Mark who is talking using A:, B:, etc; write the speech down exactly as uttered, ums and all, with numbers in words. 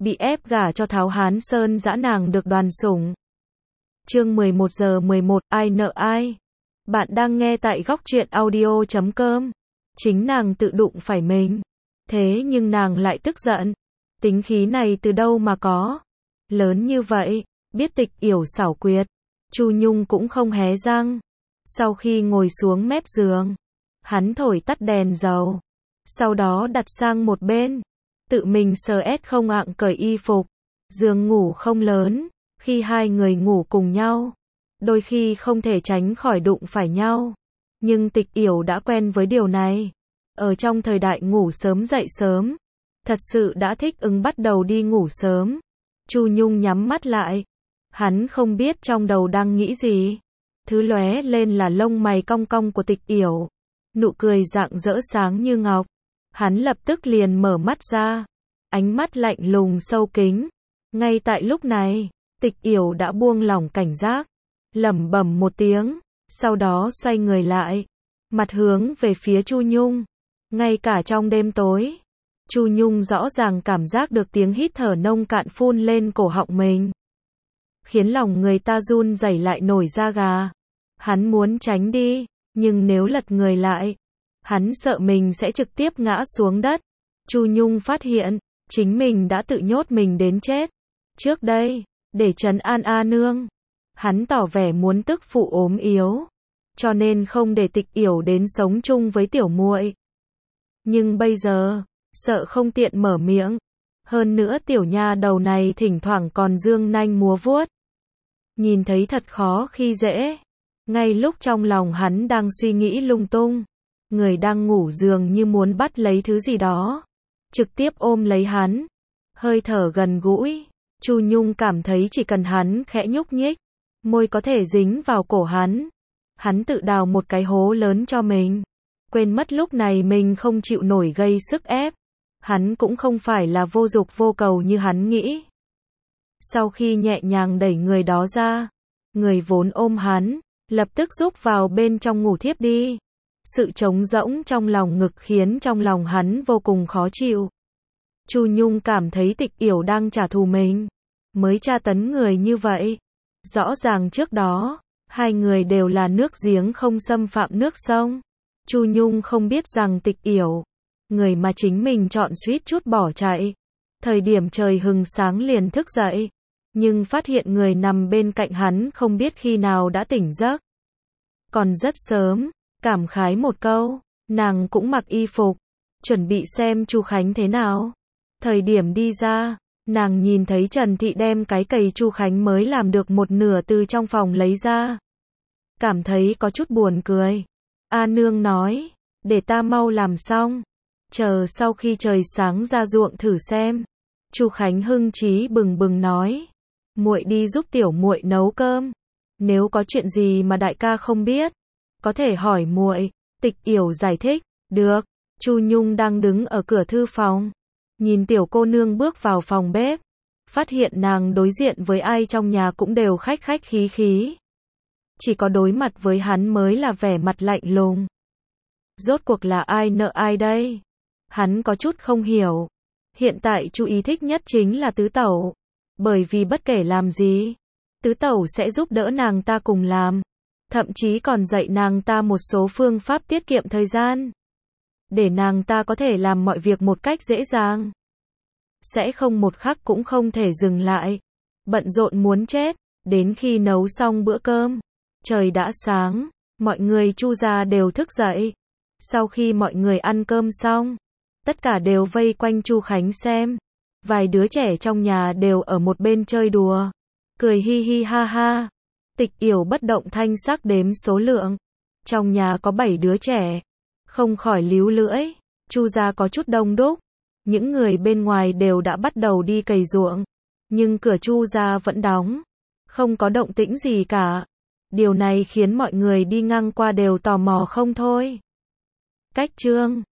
A: bị ép gả cho Tháo Hán Sơn dã nàng được đoàn sủng. Chương mười một giờ mười một, ai nợ ai? Bạn đang nghe tại góc truyện audio chấm com. Chính nàng tự đụng phải mình. Thế nhưng nàng lại tức giận. Tính khí này từ đâu mà có? Lớn như vậy, biết Tịch Yểu xảo quyệt. Chu Nhung cũng không hé răng. Sau khi ngồi xuống mép giường, hắn thổi tắt đèn dầu. Sau đó đặt sang một bên. Tự mình sờ ét không ạng cởi y phục. Giường ngủ không lớn. Khi hai người ngủ cùng nhau, đôi khi không thể tránh khỏi đụng phải nhau. Nhưng Tịch Yểu đã quen với điều này. Ở trong thời đại ngủ sớm dậy sớm, thật sự đã thích ứng bắt đầu đi ngủ sớm. Chu Nhung nhắm mắt lại. Hắn không biết trong đầu đang nghĩ gì. Thứ lóe lên là lông mày cong cong của Tịch Yểu. Nụ cười rạng rỡ sáng như ngọc. Hắn lập tức liền mở mắt ra. Ánh mắt lạnh lùng sâu kín. Ngay tại lúc này, Tịch Yểu đã buông lỏng cảnh giác. Lẩm bẩm một tiếng. Sau đó xoay người lại. Mặt hướng về phía Chu Nhung. Ngay cả trong đêm tối, Chu Nhung rõ ràng cảm giác được tiếng hít thở nông cạn phun lên cổ họng mình. Khiến lòng người ta run rẩy lại nổi da gà. Hắn muốn tránh đi, nhưng nếu lật người lại, hắn sợ mình sẽ trực tiếp ngã xuống đất. Chu Nhung phát hiện, chính mình đã tự nhốt mình đến chết. Trước đây, để trấn an A Nương, hắn tỏ vẻ muốn tức phụ ốm yếu, cho nên không để Tịch Yểu đến sống chung với tiểu muội. Nhưng bây giờ, sợ không tiện mở miệng. Hơn nữa tiểu nha đầu này thỉnh thoảng còn dương nanh múa vuốt. Nhìn thấy thật khó khi dễ. Ngay lúc trong lòng hắn đang suy nghĩ lung tung, người đang ngủ dường như muốn bắt lấy thứ gì đó. Trực tiếp ôm lấy hắn. Hơi thở gần gũi. Chu Nhung cảm thấy chỉ cần hắn khẽ nhúc nhích, môi có thể dính vào cổ hắn. Hắn tự đào một cái hố lớn cho mình. Quên mất lúc này mình không chịu nổi gây sức ép. Hắn cũng không phải là vô dục vô cầu như hắn nghĩ. Sau khi nhẹ nhàng đẩy người đó ra, người vốn ôm hắn, lập tức rúc vào bên trong ngủ thiếp đi. Sự trống rỗng trong lòng ngực khiến trong lòng hắn vô cùng khó chịu. Chu Nhung cảm thấy Tịch Yểu đang trả thù mình, mới tra tấn người như vậy. Rõ ràng trước đó, hai người đều là nước giếng không xâm phạm nước sông. Chu Nhung không biết rằng Tịch Yểu, người mà chính mình chọn suýt chút bỏ chạy, thời điểm trời hừng sáng liền thức dậy, nhưng phát hiện người nằm bên cạnh hắn không biết khi nào đã tỉnh giấc. Còn rất sớm, cảm khái một câu, nàng cũng mặc y phục, chuẩn bị xem Chu Khánh thế nào. Thời điểm đi ra, nàng nhìn thấy Trần Thị đem cái cầy Chu Khánh mới làm được một nửa từ trong phòng lấy ra. Cảm thấy có chút buồn cười. A Nương nói, để ta mau làm xong, chờ sau khi trời sáng ra ruộng thử xem. Chu Khánh hưng chí bừng bừng nói, muội đi giúp tiểu muội nấu cơm. Nếu có chuyện gì mà đại ca không biết, có thể hỏi muội. Tịch Yểu giải thích, được. Chu Nhung đang đứng ở cửa thư phòng, nhìn tiểu cô nương bước vào phòng bếp, phát hiện nàng đối diện với ai trong nhà cũng đều khách khách khí khí. Chỉ có đối mặt với hắn mới là vẻ mặt lạnh lùng. Rốt cuộc là ai nợ ai đây? Hắn có chút không hiểu. Hiện tại chú ý thích nhất chính là tứ tẩu. Bởi vì bất kể làm gì, tứ tẩu sẽ giúp đỡ nàng ta cùng làm. Thậm chí còn dạy nàng ta một số phương pháp tiết kiệm thời gian. Để nàng ta có thể làm mọi việc một cách dễ dàng. Sẽ không một khắc cũng không thể dừng lại. Bận rộn muốn chết, đến khi nấu xong bữa cơm. Trời đã sáng, mọi người Chu gia đều thức dậy. Sau khi mọi người ăn cơm xong, tất cả đều vây quanh Chu Khánh xem. Vài đứa trẻ trong nhà đều ở một bên chơi đùa, cười hi hi ha ha. Tịch Yểu bất động thanh sắc đếm số lượng. Trong nhà có bảy đứa trẻ, không khỏi líu lưỡi. Chu gia có chút đông đúc. Những người bên ngoài đều đã bắt đầu đi cày ruộng, nhưng cửa Chu gia vẫn đóng, không có động tĩnh gì cả. Điều này khiến mọi người đi ngang qua đều tò mò không thôi. Cách chương